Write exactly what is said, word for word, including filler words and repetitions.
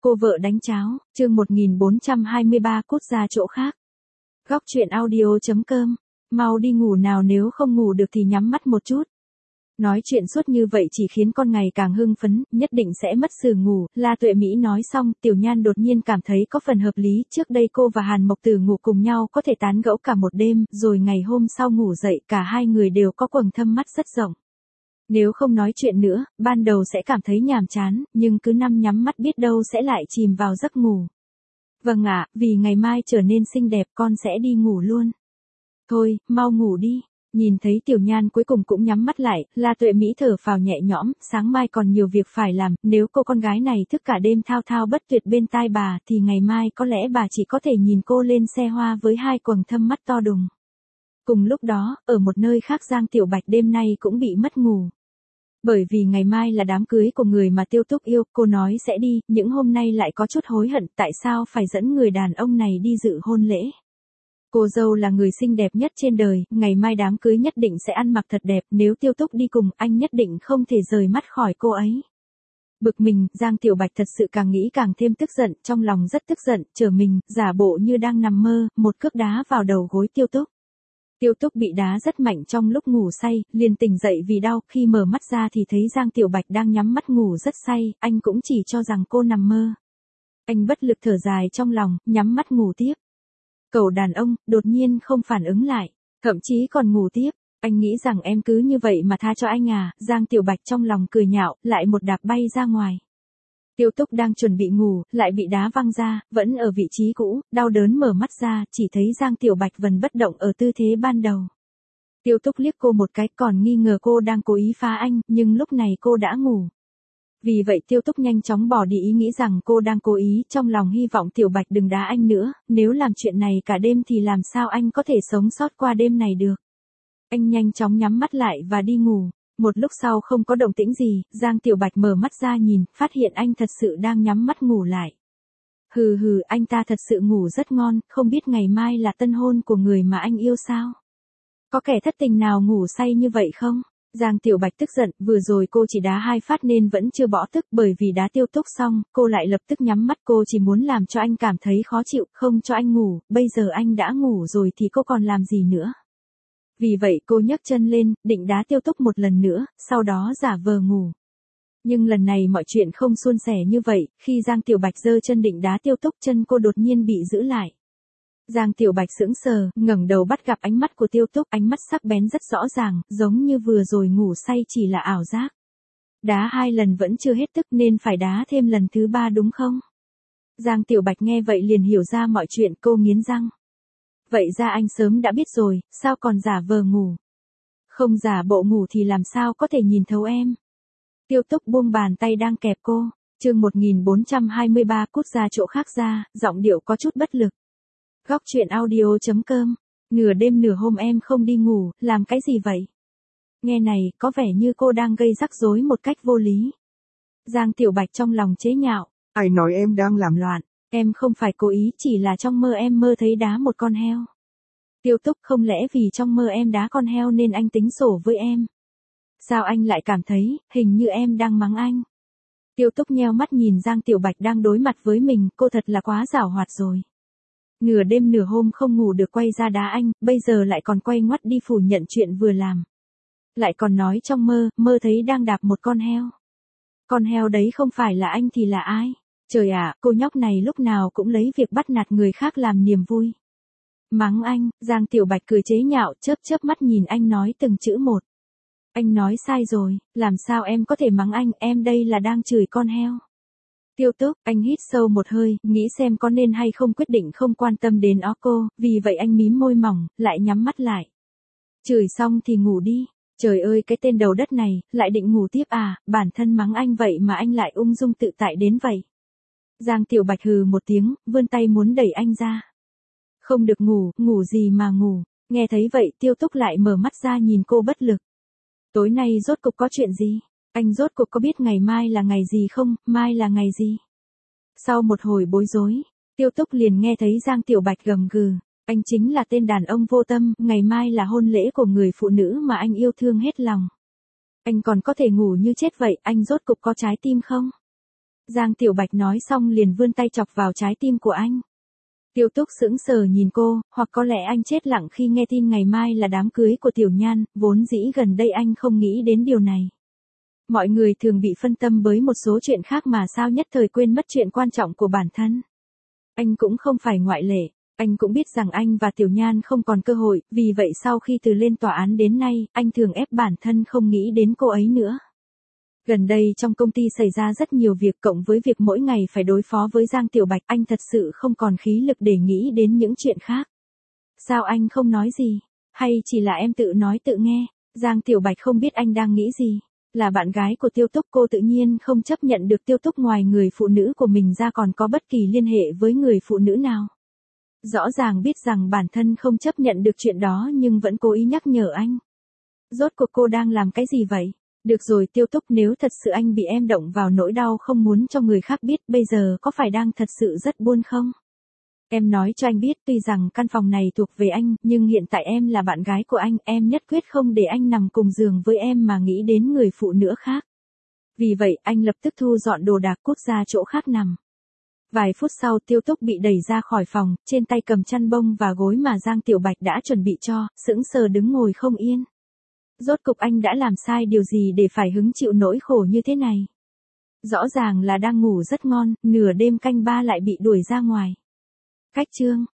Cô vợ đánh cháo, chương một nghìn bốn trăm hai mươi ba cút ra chỗ khác. Góc truyện audio.com, mau đi ngủ nào, nếu không ngủ được thì nhắm mắt một chút. Nói chuyện suốt như vậy chỉ khiến con ngày càng hưng phấn, nhất định sẽ mất sự ngủ. La Tuệ Mỹ nói xong, Tiểu Nhan đột nhiên cảm thấy có phần hợp lý. Trước đây cô và Hàn Mộc Tử ngủ cùng nhau có thể tán gẫu cả một đêm, rồi ngày hôm sau ngủ dậy cả hai người đều có quầng thâm mắt rất rộng. Nếu không nói chuyện nữa, ban đầu sẽ cảm thấy nhàm chán, nhưng cứ năm nhắm mắt biết đâu sẽ lại chìm vào giấc ngủ. Vâng ạ, vì ngày mai trở nên xinh đẹp con sẽ đi ngủ luôn. Thôi, mau ngủ đi. Nhìn thấy Tiểu Nhan cuối cùng cũng nhắm mắt lại, La Tuệ Mỹ thở phào nhẹ nhõm, sáng mai còn nhiều việc phải làm, nếu cô con gái này thức cả đêm thao thao bất tuyệt bên tai bà thì ngày mai có lẽ bà chỉ có thể nhìn cô lên xe hoa với hai quầng thâm mắt to đùng. Cùng lúc đó, ở một nơi khác Giang Tiểu Bạch đêm nay cũng bị mất ngủ. Bởi vì ngày mai là đám cưới của người mà Tiêu Túc yêu, cô nói sẽ đi, những hôm nay lại có chút hối hận tại sao phải dẫn người đàn ông này đi dự hôn lễ. Cô dâu là người xinh đẹp nhất trên đời, ngày mai đám cưới nhất định sẽ ăn mặc thật đẹp, nếu Tiêu Túc đi cùng anh nhất định không thể rời mắt khỏi cô ấy. Bực mình, Giang Tiểu Bạch thật sự càng nghĩ càng thêm tức giận, trong lòng rất tức giận, trở mình, giả bộ như đang nằm mơ, một cước đá vào đầu gối Tiêu Túc. Tiêu Túc bị đá rất mạnh trong lúc ngủ say, liền tỉnh dậy vì đau, khi mở mắt ra thì thấy Giang Tiểu Bạch đang nhắm mắt ngủ rất say, anh cũng chỉ cho rằng cô nằm mơ. Anh bất lực thở dài trong lòng, nhắm mắt ngủ tiếp. Cậu đàn ông, đột nhiên không phản ứng lại, thậm chí còn ngủ tiếp, anh nghĩ rằng em cứ như vậy mà tha cho anh à, Giang Tiểu Bạch trong lòng cười nhạo, lại một đạp bay ra ngoài. Tiêu Túc đang chuẩn bị ngủ, lại bị đá văng ra, vẫn ở vị trí cũ, đau đớn mở mắt ra, chỉ thấy Giang Tiểu Bạch vẫn bất động ở tư thế ban đầu. Tiêu Túc liếc cô một cái, còn nghi ngờ cô đang cố ý phá anh, nhưng lúc này cô đã ngủ. Vì vậy Tiêu Túc nhanh chóng bỏ đi ý nghĩ rằng cô đang cố ý, trong lòng hy vọng Tiểu Bạch đừng đá anh nữa, nếu làm chuyện này cả đêm thì làm sao anh có thể sống sót qua đêm này được. Anh nhanh chóng nhắm mắt lại và đi ngủ. Một lúc sau không có động tĩnh gì, Giang Tiểu Bạch mở mắt ra nhìn, phát hiện anh thật sự đang nhắm mắt ngủ lại. Hừ hừ, anh ta thật sự ngủ rất ngon, không biết ngày mai là tân hôn của người mà anh yêu sao? Có kẻ thất tình nào ngủ say như vậy không? Giang Tiểu Bạch tức giận, vừa rồi cô chỉ đá hai phát nên vẫn chưa bỏ tức, bởi vì đá Tiêu Túc xong, cô lại lập tức nhắm mắt, cô chỉ muốn làm cho anh cảm thấy khó chịu, không cho anh ngủ, bây giờ anh đã ngủ rồi thì cô còn làm gì nữa? Vì vậy cô nhấc chân lên, định đá Tiêu Túc một lần nữa, sau đó giả vờ ngủ. Nhưng lần này mọi chuyện không suôn sẻ như vậy, khi Giang Tiểu Bạch giơ chân định đá Tiêu Túc, chân cô đột nhiên bị giữ lại. Giang Tiểu Bạch sững sờ, ngẩng đầu bắt gặp ánh mắt của Tiêu Túc, ánh mắt sắc bén rất rõ ràng, giống như vừa rồi ngủ say chỉ là ảo giác. Đá hai lần vẫn chưa hết tức nên phải đá thêm lần thứ ba đúng không? Giang Tiểu Bạch nghe vậy liền hiểu ra mọi chuyện, cô nghiến răng. Vậy ra anh sớm đã biết rồi, sao còn giả vờ ngủ? Không giả bộ ngủ thì làm sao có thể nhìn thấu em? Tiêu Túc buông bàn tay đang kẹp cô, chương một nghìn bốn trăm hai mươi ba cút ra chỗ khác ra, giọng điệu có chút bất lực. Góc truyện audio.com, nửa đêm nửa hôm em không đi ngủ, làm cái gì vậy? Nghe này, có vẻ như cô đang gây rắc rối một cách vô lý. Giang Tiểu Bạch trong lòng chế nhạo. Ai nói em đang làm loạn? Em không phải cố ý, chỉ là trong mơ em mơ thấy đá một con heo. Tiêu Túc, không lẽ vì trong mơ em đá con heo nên anh tính sổ với em? Sao anh lại cảm thấy, hình như em đang mắng anh? Tiêu Túc nheo mắt nhìn Giang Tiểu Bạch đang đối mặt với mình, cô thật là quá giảo hoạt rồi. Nửa đêm nửa hôm không ngủ được quay ra đá anh, bây giờ lại còn quay ngoắt đi phủ nhận chuyện vừa làm. Lại còn nói trong mơ, mơ thấy đang đạp một con heo. Con heo đấy không phải là anh thì là ai? Trời ạ, cô nhóc này lúc nào cũng lấy việc bắt nạt người khác làm niềm vui. Mắng anh, Giang Tiểu Bạch cười chế nhạo, chớp chớp mắt nhìn anh nói từng chữ một. Anh nói sai rồi, làm sao em có thể mắng anh, em đây là đang chửi con heo. Tiêu Túc, anh hít sâu một hơi, nghĩ xem có nên hay không, quyết định không quan tâm đến ó cô, vì vậy anh mím môi mỏng, lại nhắm mắt lại. Chửi xong thì ngủ đi. Trời ơi, cái tên đầu đất này, lại định ngủ tiếp à, bản thân mắng anh vậy mà anh lại ung dung tự tại đến vậy. Giang Tiểu Bạch hừ một tiếng, vươn tay muốn đẩy anh ra. Không được ngủ, ngủ gì mà ngủ. Nghe thấy vậy Tiêu Túc lại mở mắt ra nhìn cô bất lực. Tối nay rốt cục có chuyện gì? Anh rốt cục có biết ngày mai là ngày gì không, mai là ngày gì? Sau một hồi bối rối, Tiêu Túc liền nghe thấy Giang Tiểu Bạch gầm gừ. Anh chính là tên đàn ông vô tâm, ngày mai là hôn lễ của người phụ nữ mà anh yêu thương hết lòng. Anh còn có thể ngủ như chết vậy, anh rốt cục có trái tim không? Giang Tiểu Bạch nói xong liền vươn tay chọc vào trái tim của anh. Tiêu Túc sững sờ nhìn cô, hoặc có lẽ anh chết lặng khi nghe tin ngày mai là đám cưới của Tiểu Nhan, vốn dĩ gần đây anh không nghĩ đến điều này. Mọi người thường bị phân tâm với một số chuyện khác mà sao nhất thời quên mất chuyện quan trọng của bản thân. Anh cũng không phải ngoại lệ, anh cũng biết rằng anh và Tiểu Nhan không còn cơ hội, vì vậy sau khi từ lên tòa án đến nay, anh thường ép bản thân không nghĩ đến cô ấy nữa. Gần đây trong công ty xảy ra rất nhiều việc cộng với việc mỗi ngày phải đối phó với Giang Tiểu Bạch, anh thật sự không còn khí lực để nghĩ đến những chuyện khác. Sao anh không nói gì? Hay chỉ là em tự nói tự nghe? Giang Tiểu Bạch không biết anh đang nghĩ gì. Là bạn gái của Tiêu Túc, cô tự nhiên không chấp nhận được Tiêu Túc ngoài người phụ nữ của mình ra còn có bất kỳ liên hệ với người phụ nữ nào. Rõ ràng biết rằng bản thân không chấp nhận được chuyện đó nhưng vẫn cố ý nhắc nhở anh. Rốt cuộc cô đang làm cái gì vậy? Được rồi Tiêu Túc, nếu thật sự anh bị em động vào nỗi đau không muốn cho người khác biết, bây giờ có phải đang thật sự rất buồn không? Em nói cho anh biết, tuy rằng căn phòng này thuộc về anh, nhưng hiện tại em là bạn gái của anh, em nhất quyết không để anh nằm cùng giường với em mà nghĩ đến người phụ nữ khác. Vì vậy, anh lập tức thu dọn đồ đạc cút ra chỗ khác nằm. Vài phút sau Tiêu Túc bị đẩy ra khỏi phòng, trên tay cầm chăn bông và gối mà Giang Tiểu Bạch đã chuẩn bị cho, sững sờ đứng ngồi không yên. Rốt cục anh đã làm sai điều gì để phải hứng chịu nỗi khổ như thế này? Rõ ràng là đang ngủ rất ngon, nửa đêm canh ba lại bị đuổi ra ngoài. Cách chương